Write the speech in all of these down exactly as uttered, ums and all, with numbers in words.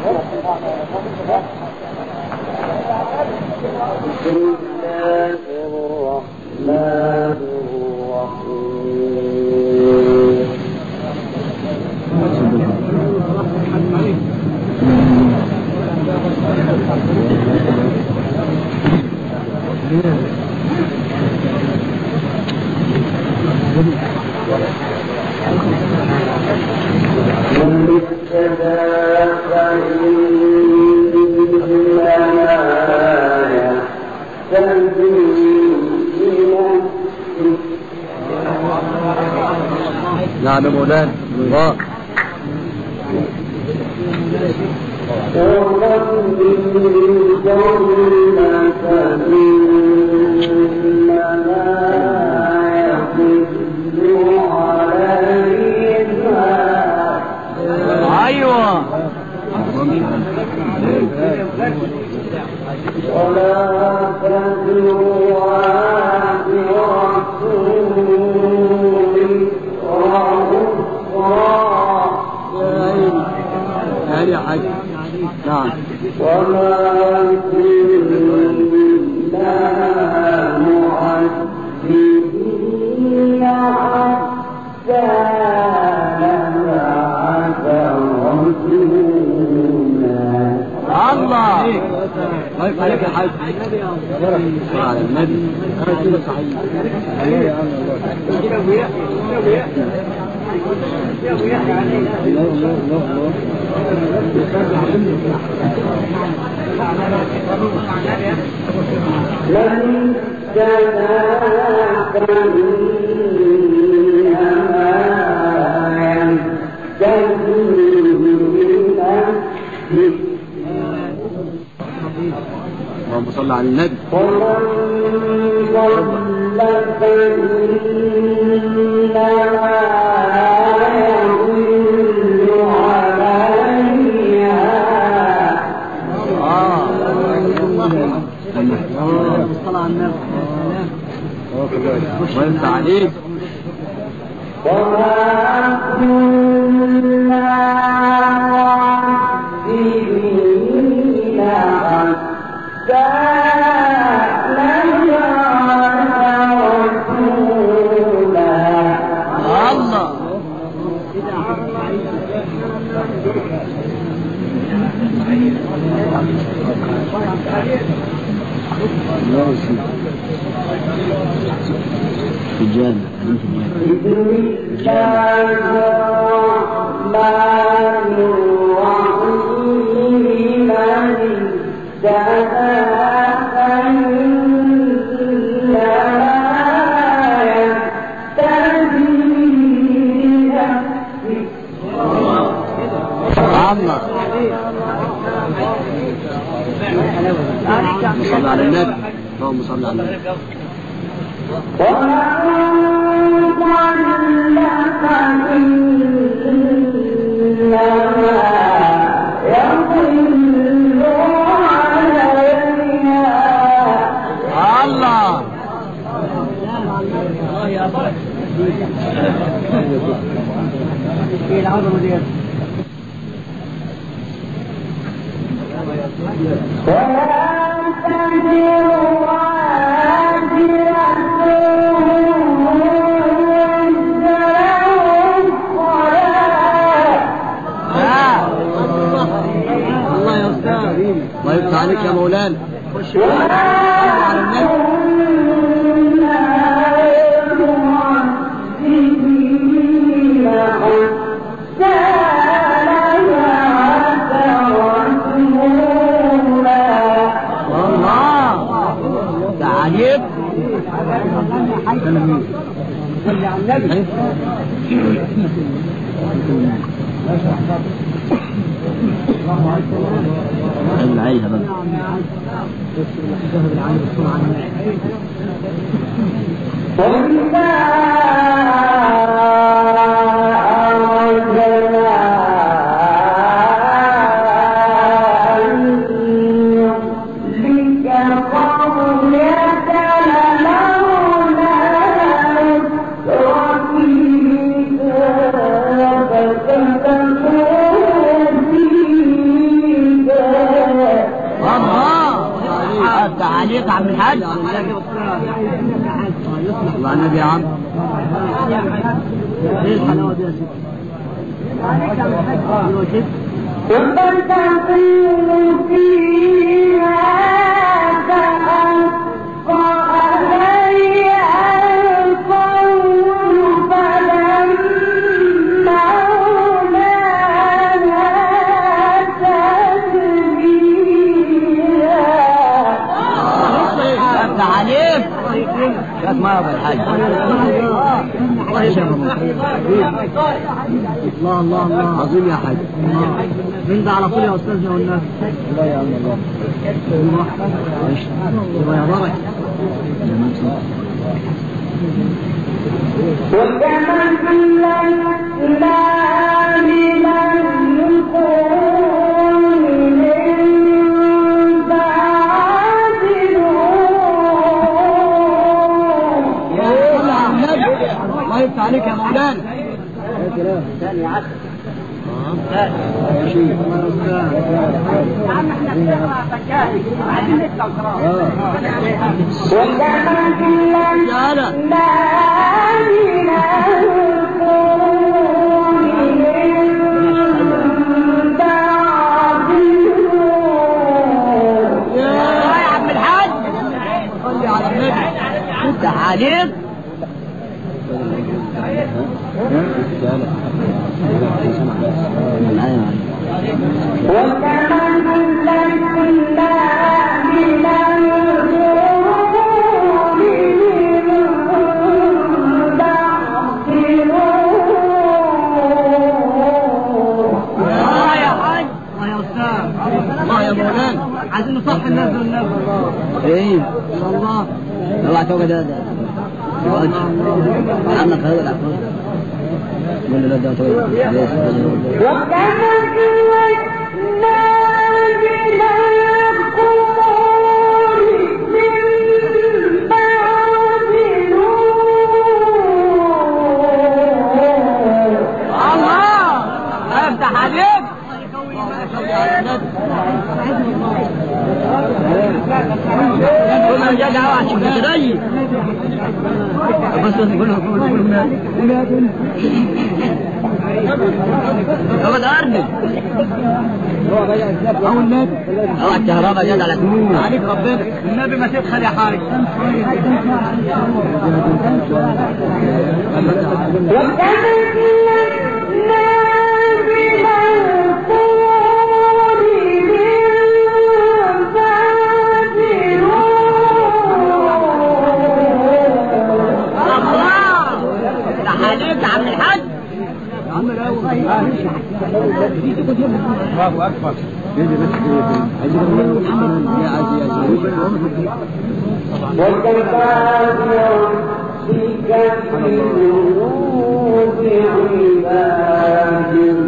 نعم مولانا الله ايوه ولا تزر وازرة يا حاج نعم وما كنا معذبين حتى نبعث رسولا. الله الله يفتح عليك يا حاج على النبي كده صحيح يا عم لن تنافى إنما ينتهي اللهم صل على النبي ومن ضل فإنما يضل عليها. اه صل على النبي وانت عليك وما كنا معذبين حتى نبعث رسولا. الله في الجنة صل على النبي اللهم صل على النبي الله ايه العظمه دي ولا تزر وازرة الله يا استاذ الله يفتح عليك يا مولانا خش على النبي تعاليب صلي على النبي العيلة بقى عليك يا عم الحاج. الله النبي يا عم. ايه الحلاوه دي يا سيدي؟ وفتقوا فيها تأفق عليها القول فلما أولاها تدبيرا. افتح عليك شاك ما يابا الحاج. الله الله الله عظيم يا حاج. من ده على طول يا استاذنا والناس. لا يا عم الله. الله يا بركه. وكما كنا لا من القرون من بعد نوح. الله يفتح عليك يا مولانا. يا سلام. ثاني عشر. عم احنا بنقرا فكاهي عايزين نسمع قراءة. وكما كنا لا من القرون من بعد نوح. يا عم الحاج صلي على النبي. افتح عليك. وكما كنا من القرون من بعد نوح. الله يا حاج. الله يا استاذ. الله يا مولانا. عايزين نصحي الناس والنبي. ايه ان شاء الله. اوعى توقع ده ده عمك هذا العفو. قول له لا ده توقع. وكما كنا من القرون من بعد نوح. الله افتح عليك. كل ما جاء دعوة عشان تدري بس نقول له نقول له هو ده أرض أو النبي أو الكهرباء جد على سنين عليك ربنا النبي ما تدخل يا حاج. عليك يا عم الحاج. عم الاول الله اكبر. يجي بس محمد يا عزيز يا عزيز. وكفى بربك بذنوب عباده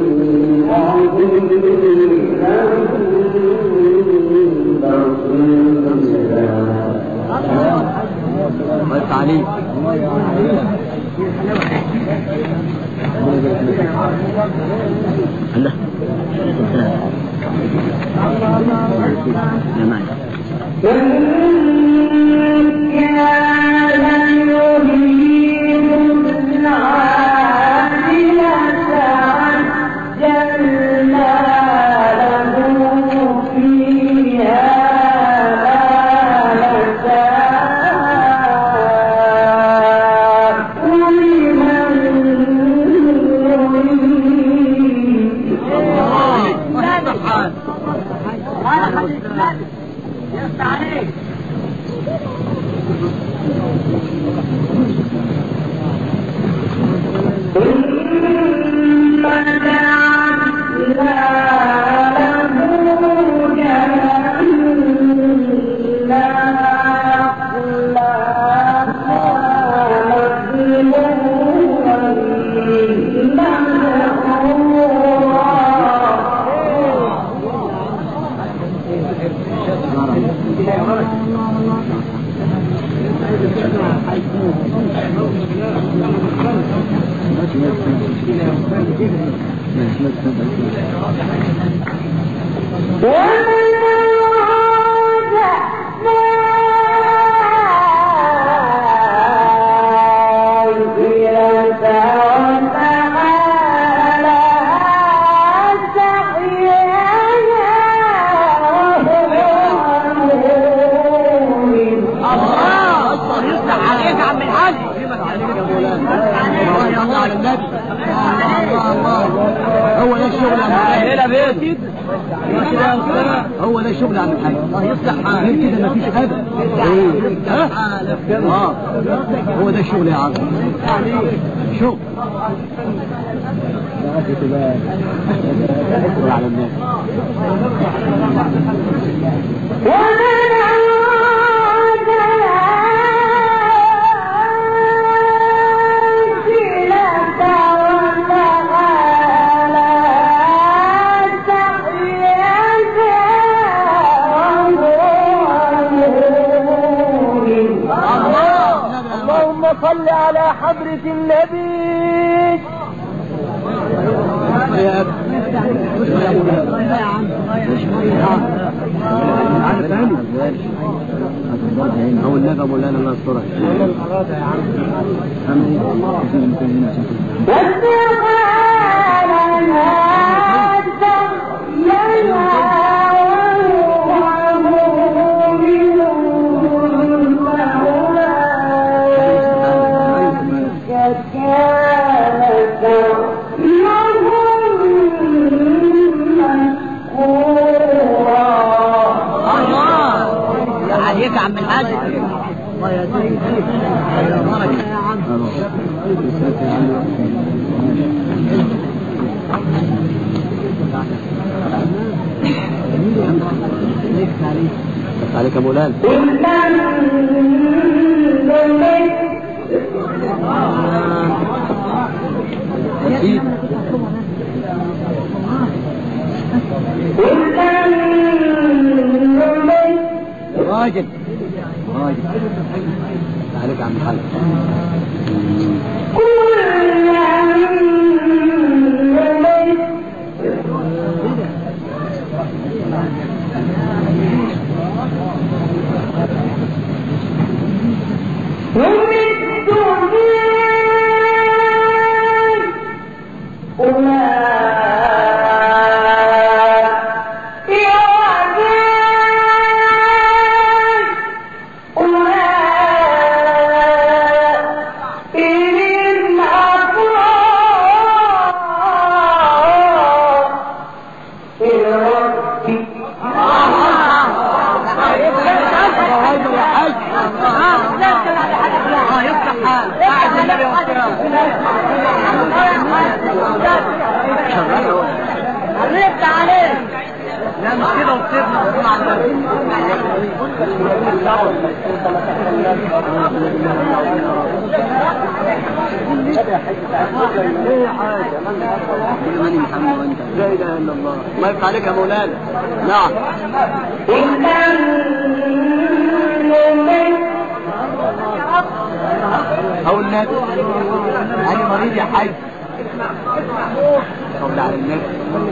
الله عليك. الله ومن كده هو ده الشغل عن الحاج. الله يصلح حالك غير كده مفيش ابدا. ايه اه هو ده الشغل يا عم شغل على الناس. صل على حضرة النبي. يا أبا هو النبي مولانا الله يسترك. عليك يا عم الحاج. الله يهديك يا عم. عليك يا مولانا. نسيت راجل راجل عليك يا عم الحاج. لا اله الا الله. الله يفتح عليك يا مولانا. نعم او النبي انا مريض يا حاج. صلى على النبي.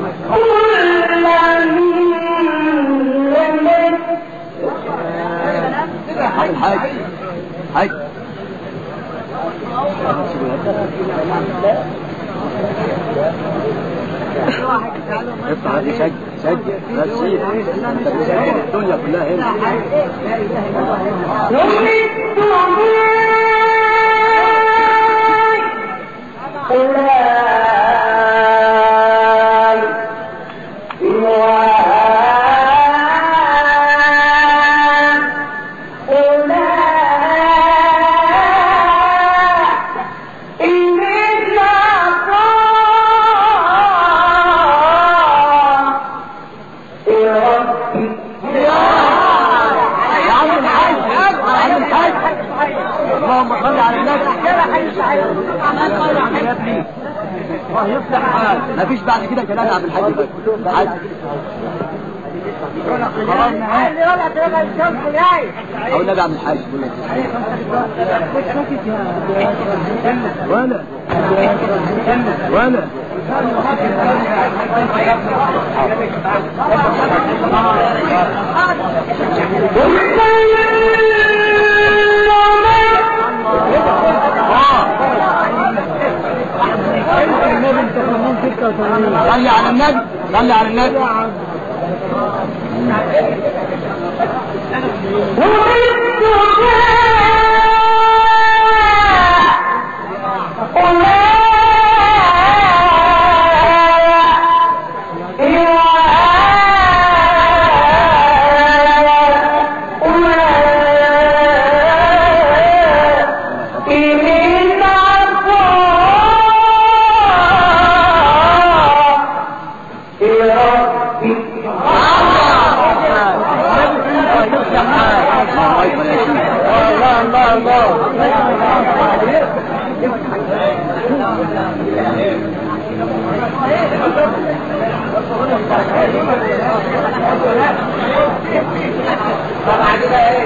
على الحاج حاج افتح هذه سجل سجل لا تسيب انت بتسجل الدنيا كلها هنا. ما فيش بعد كده كلام عبد الحاج بقى. حاج او النبي عبد الحاج ولا ولا صلي على النبي صلي على النبي. Yeah. طبعا كده ايه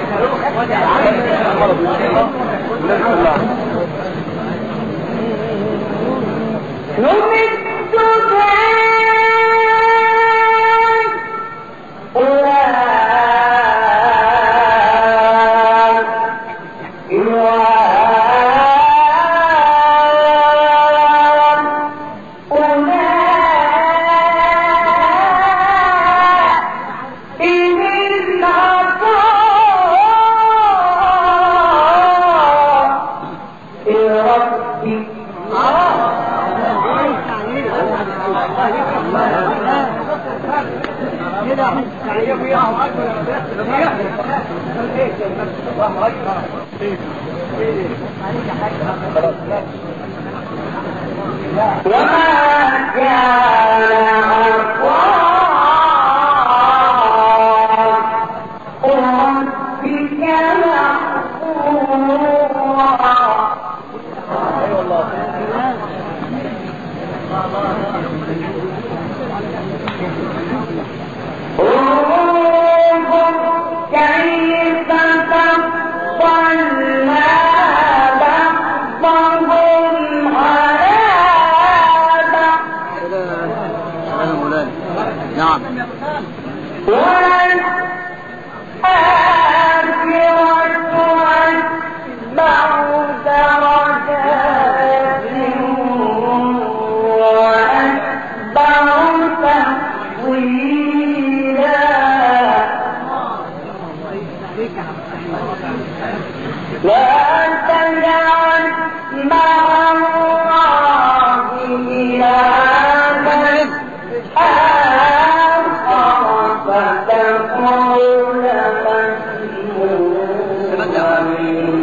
وما كان نعم لا تجعل مع الله إلها آخر فتكون مسموما